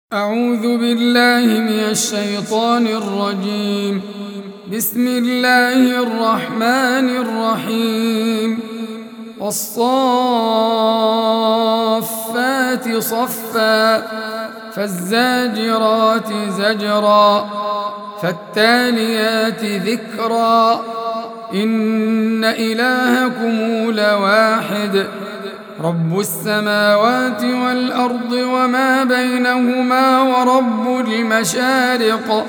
أعوذ بالله من الشيطان الرجيم. بسم الله الرحمن الرحيم. والصافات صفا فالزاجرات زجرا فالتاليات ذكرا إن إلهكم لواحد رب السماوات والأرض وما بينهما ورب المشارق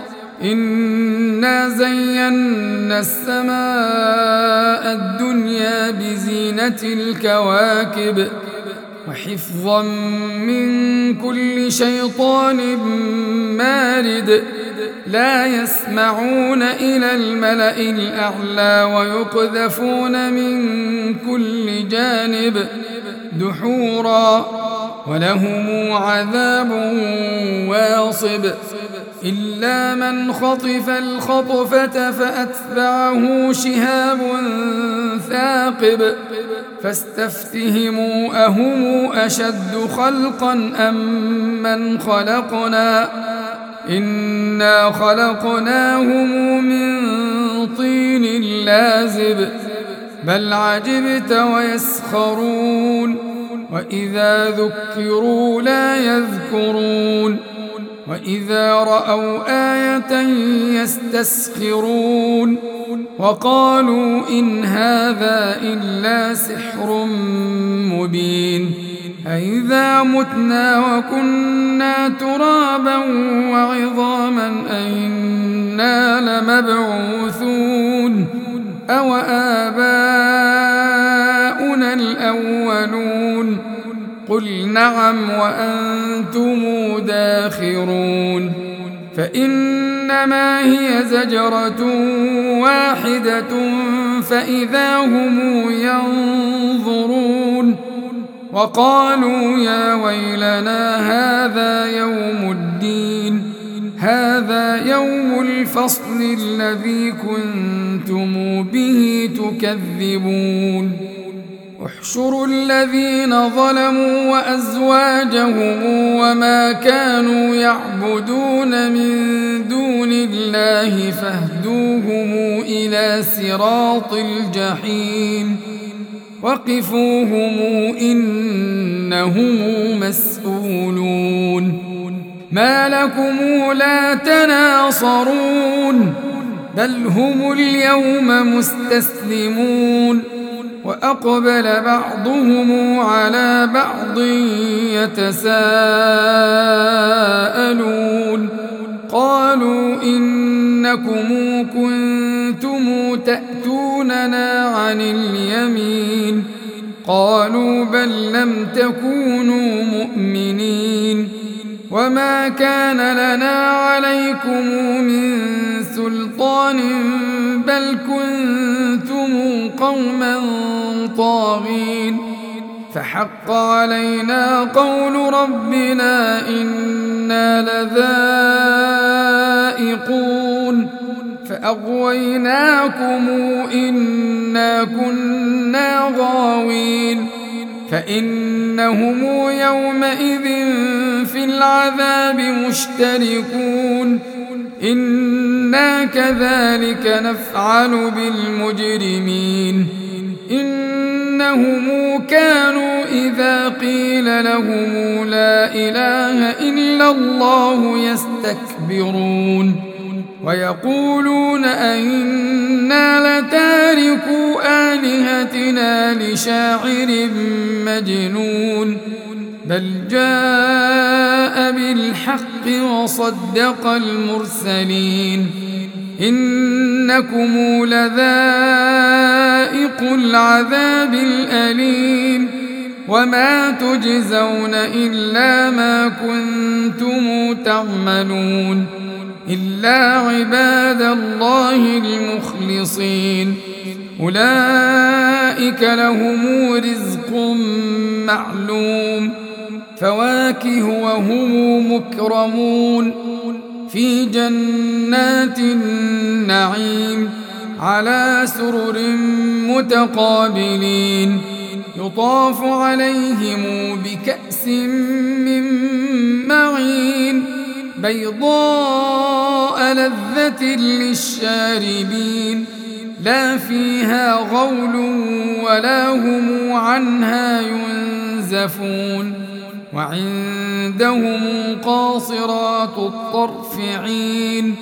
إنا زينا السماء الدنيا بزينة الكواكب وحفظا من كل شيطان مارد لا يسمعون إلى الملأ الأعلى ويقذفون من كل جانب دحورا ولهم عذاب واصب إلا من خطف الخطفة فأتبعه شهاب ثاقب فاستفتهموا أهم أشد خلقا أم من خلقنا إنا خلقناهم من طين لازب بل عجبت ويسخرون وإذا ذكروا لا يذكرون وإذا رأوا آية يستسخرون وقالوا إن هذا إلا سحر مبين أإذا متنا وكنا ترابا وعظاما أإنا لمبعوثون أو آباؤنا الأولون قل نعم وأنتم داخرون فإنما هي زجرة واحدة فإذا هم ينظرون وقالوا يا ويلنا هذا يوم الدين هذا يوم الفصل الذي كنتم به تكذبون احشروا الذين ظلموا وأزواجهم وما كانوا يعبدون من دون الله فاهدوهم إلى صراط الجحيم وقفوهم إنهم مسؤولون ما لكم لا تناصرون بل هم اليوم مستسلمون وأقبل بعضهم على بعض يتساءلون قالوا إنكم كنتم تأتوننا عن اليمين قالوا بل لم تكونوا مؤمنين وما كان لنا عليكم من سلطان بل كنتم قوما طاغين فحق علينا قول ربنا إنا لذائقون فأغويناكم إنا كنا غاوين فإنهم يومئذ في العذاب مشتركون إنا كذلك نفعل بالمجرمين إنهم كانوا إذا قيل لهم لا إله إلا الله يستكبرون ويقولون أئنا لتاركو آلهتنا لشاعر مجنون بل جاء بالحق وصدق المرسلين إنكم لذائق العذاب الأليم وما تجزون إلا ما كنتم تعملون إلا عباد الله المخلصين أولئك لهم رزق معلوم فواكه وهم مكرمون في جنات النعيم على سرر متقابلين يطاف عليهم بكأس من معين بيضاء لذة للشاربين لا فيها غول ولا هم عنها ينزفون وعندهم قاصرات الطرف عين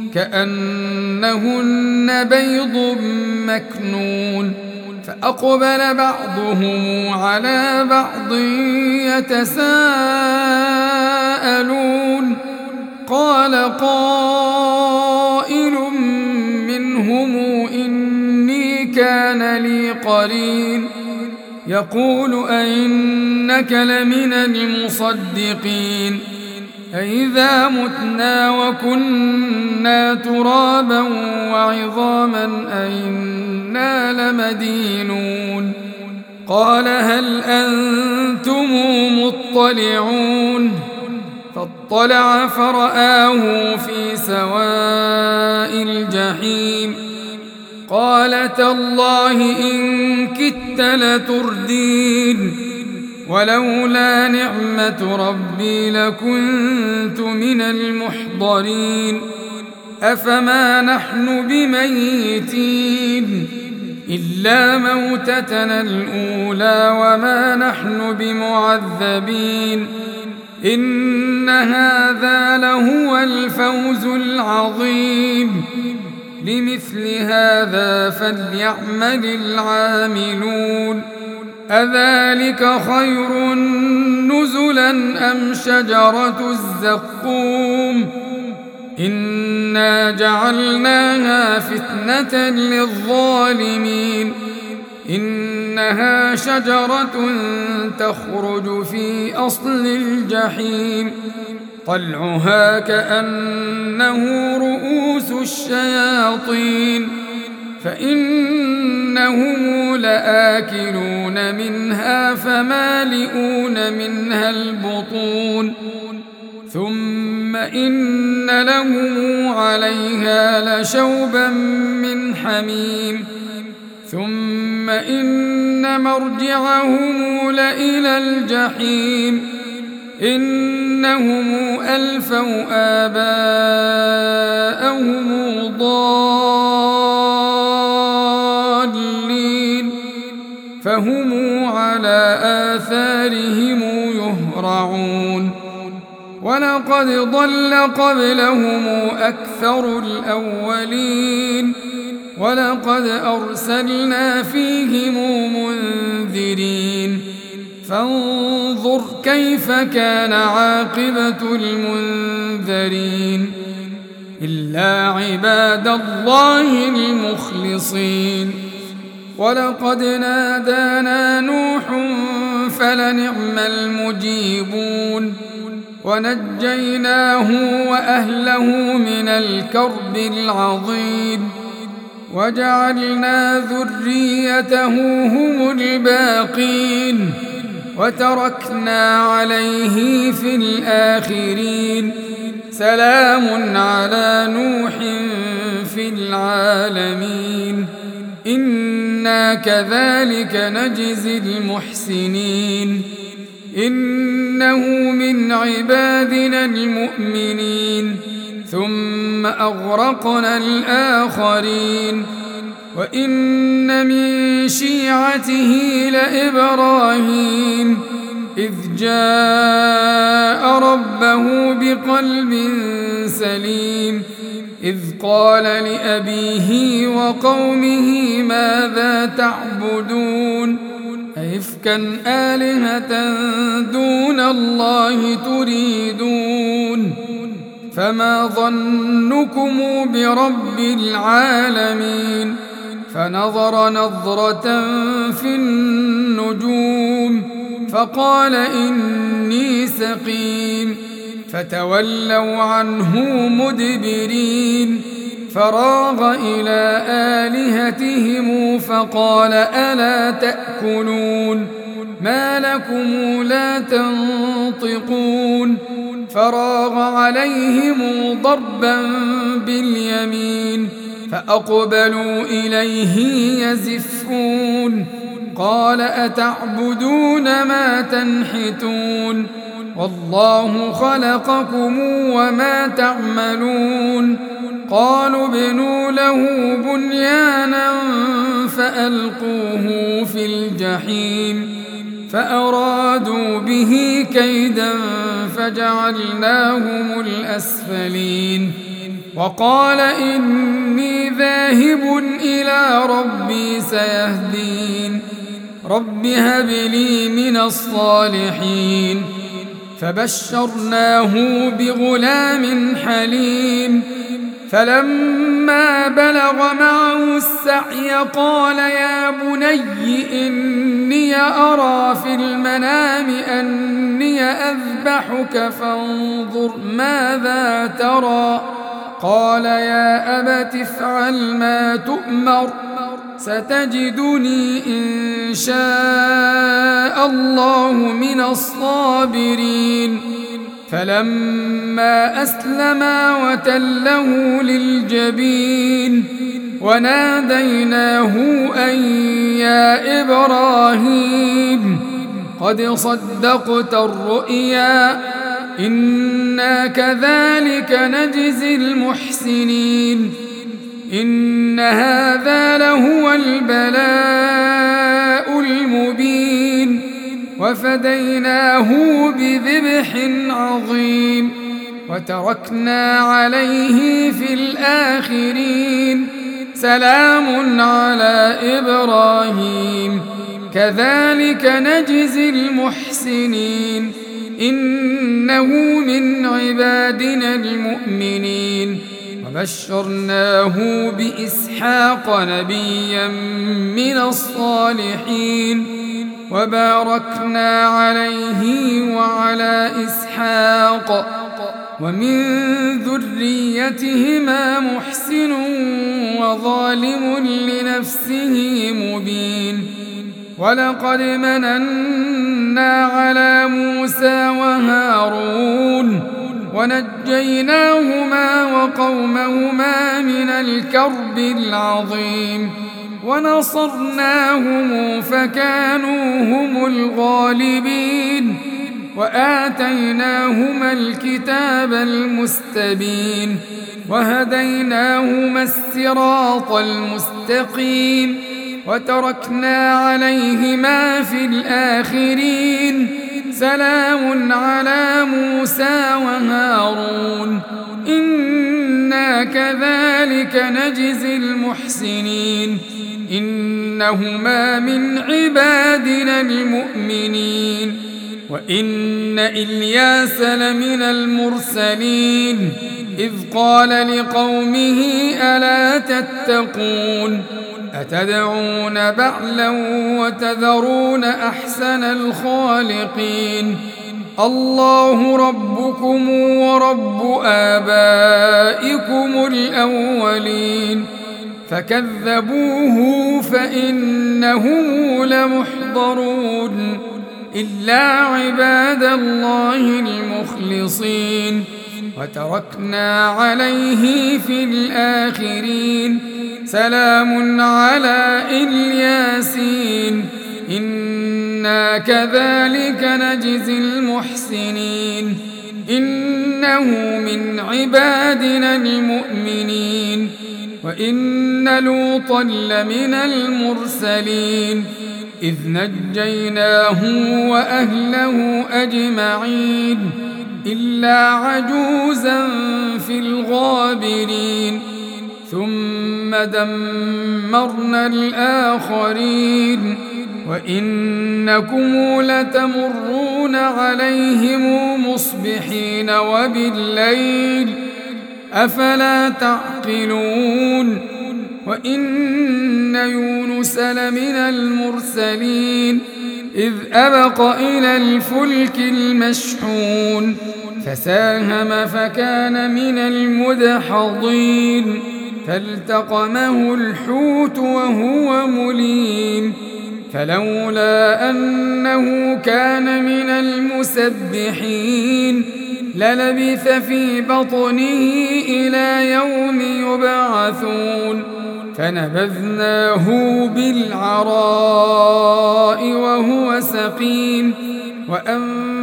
كأنهن بيض مكنون فأقبل بعضهم على بعض يتساءلون قال قائل منهم إني كان لي قرين يقول أئنك لمن المصدقين أئذا متنا وكنا ترابا وعظاما أئنا لمدينون قال هل أنتم مطلعون فاطلع فرآه في سواء الجحيم قال تالله إن كدت لتردين ولولا نعمة ربي لكنت من المحضرين أفما نحن بميتين إلا موتتنا الأولى وما نحن بمعذبين إن هذا لهو الفوز العظيم لمثل هذا فليعمل العاملون أذلك خير نزلا أم شجرة الزقوم إنا جعلناها فتنة للظالمين إنها شجرة تخرج في أصل الجحيم طلعها كأنه رؤوس الشياطين فإنهم لآكلون منها فمالئون منها البطون ثم إن لهم عليها لشوبا من حميم ثم إن مرجعهم لإلى الجحيم إنهم ألفوا آباءهم ضالين فهم على آثارهم يهرعون ولقد ضل قبلهم أكثر الأولين ولقد أرسلنا فيهم منذرين فانظر كيف كان عاقبة المنذرين إلا عباد الله المخلصين ولقد نادانا نوح فلنعم المجيبون ونجيناه وأهله من الكرب العظيم وجعلنا ذريته هم الباقين وتركنا عليه في الآخرين سلام على نوح في العالمين إنا كذلك نجزي المحسنين إنه من عبادنا المؤمنين ثم أغرقنا الآخرين وإن من شيعته لإبراهيم إذ جاء ربه بقلب سليم إذ قال لأبيه وقومه ماذا تعبدون أئفكا آلهة دون الله تريدون فما ظنكم برب العالمين فنظر نظرة في النجوم فقال إني سقيم فتولوا عنه مدبرين فراغ إلى آلهتهم فقال ألا تأكلون ما لكم لا تنطقون فراغ عليهم ضربا باليمين فأقبلوا إليه يزفون قال أتعبدون ما تنحتون والله خلقكم وما تعملون قالوا ابنوا له بنيانا فألقوه في الجحيم فأرادوا به كيدا فجعلناهم الأسفلين وقال إني ذاهب إلى ربي سيهدين رب هب لي من الصالحين فبشرناه بغلام حليم فلما بلغ معه السعي قال يا بني إني أرى في المنام أني أذبحك فانظر ماذا ترى قال يا أبت افعل ما تؤمر ستجدني إن شاء الله من الصابرين فلما أسلما وتله للجبين وناديناه أن يا إبراهيم قد صدقت الرؤيا إنا كذلك نجزي المحسنين إن هذا لهو البلاء المبين وفديناه بذبح عظيم وتركنا عليه في الآخرين سلام على إبراهيم كذلك نجزي المحسنين إنه من عبادنا المؤمنين وبشرناه بإسحاق نبيا من الصالحين وباركنا عليه وعلى إسحاق ومن ذريتهما محسن وظالم لنفسه مبين ولقد مننا على موسى وهارون ونجيناهما وقومهما من الكرب العظيم ونصرناهم فكانوا هم الغالبين وآتيناهما الكتاب المستبين وهديناهما الصراط المستقيم وتركنا عليهما في الآخرين سلام على موسى وهارون إنا كذلك نجزي المحسنين إنهما من عبادنا المؤمنين وإن إلياس لمن المرسلين إذ قال لقومه ألا تتقون أتدعون بعلا وتذرون أحسن الخالقين الله ربكم ورب آبائكم الأولين فكذبوه فإنهم لمحضرون إلا عباد الله المخلصين وتركنا عليه في الآخرين سلام على الياسين إنا كذلك نجزي المحسنين إنه من عبادنا المؤمنين وإن لوطا لمن المرسلين إذ نجيناه وأهله أجمعين إلا عجوزا في الغابرين ثم دمرنا الآخرين وإنكم لتمرون عليهم مصبحين وبالليل أفلا تعقلون وإن يونس لمن المرسلين إذ أبق إلى الفلك المشحون فساهم فكان من المدحضين فالتقمه الحوت وهو مليم فلولا أنه كان من المسبحين للبث في بطنه إلى يوم يبعثون فنبذناه بالعراء وهو سقيم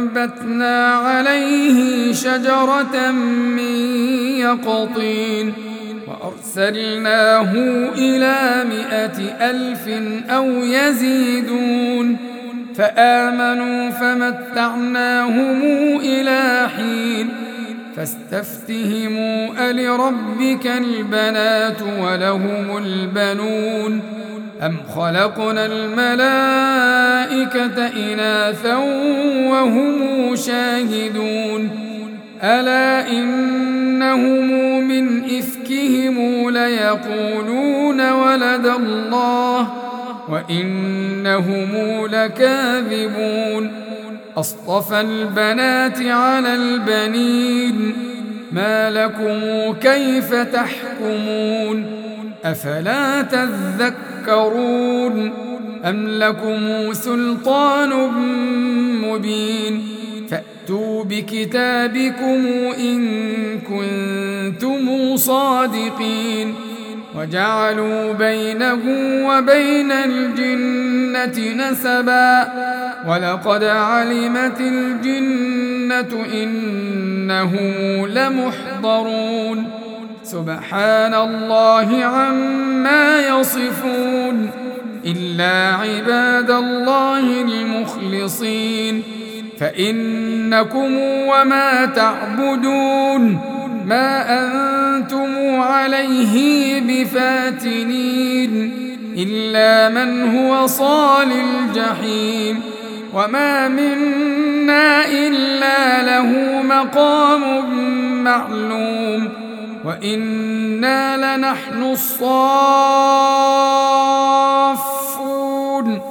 وأنبتنا عليه شجرة من يقطين وأرسلناه إلى 100,000 أو يزيدون فآمنوا فمتعناهم إلى حين فاستفتهموا ألربك البنات ولهم البنون أم خلقنا الملائكة إناثا وهم شاهدون ألا إنهم من إفكهم ليقولون ولد الله وإنهم لكاذبون أصطفى البنات على البنين ما لكم كيف تحكمون أفلا تذكرون أم لكم سلطان مبين فأتوا بكتابكم إن كنتم صادقين وجعلوا بينه وبين الجنة نسبا ولقد علمت الجنة إنهم لمحضرون سبحان الله عما يصفون إلا عباد الله المخلصين فإنكم وما تعبدون ما أنتم عليه بفاتنين إلا من هو صال الجحيم وما منا إلا له مقام معلوم وإنا لنحن الصافون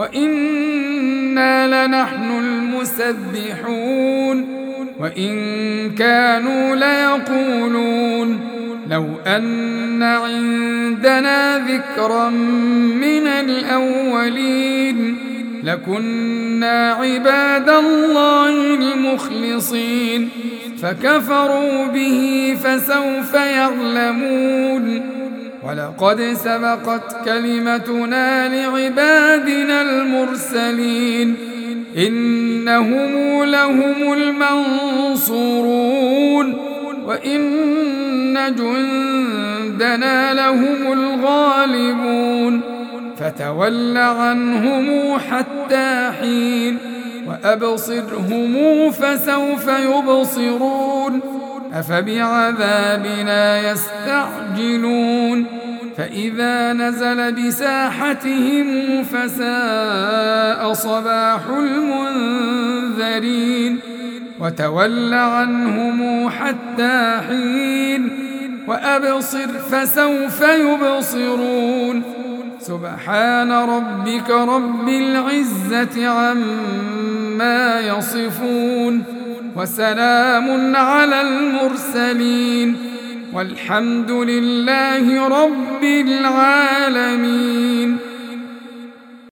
وإنا لنحن المسبحون وإن كانوا ليقولون لو أن عندنا ذكرا من الأولين لكنا عباد الله المخلصين فكفروا به فسوف يعلمون ولقد سبقت كلمتنا لعبادنا المرسلين إنهم لهم المنصورون وإن جندنا لهم الغالبون فتول عنهم حتى حين وأبصرهم فسوف يبصرون أفبعذابنا يستعجلون فإذا نزل بساحتهم فساء صباح المنذرين وتول عنهم حتى حين وأبصر فسوف يبصرون سبحان ربك رب العزة عما يصفون وسلام على المرسلين والحمد لله رب العالمين.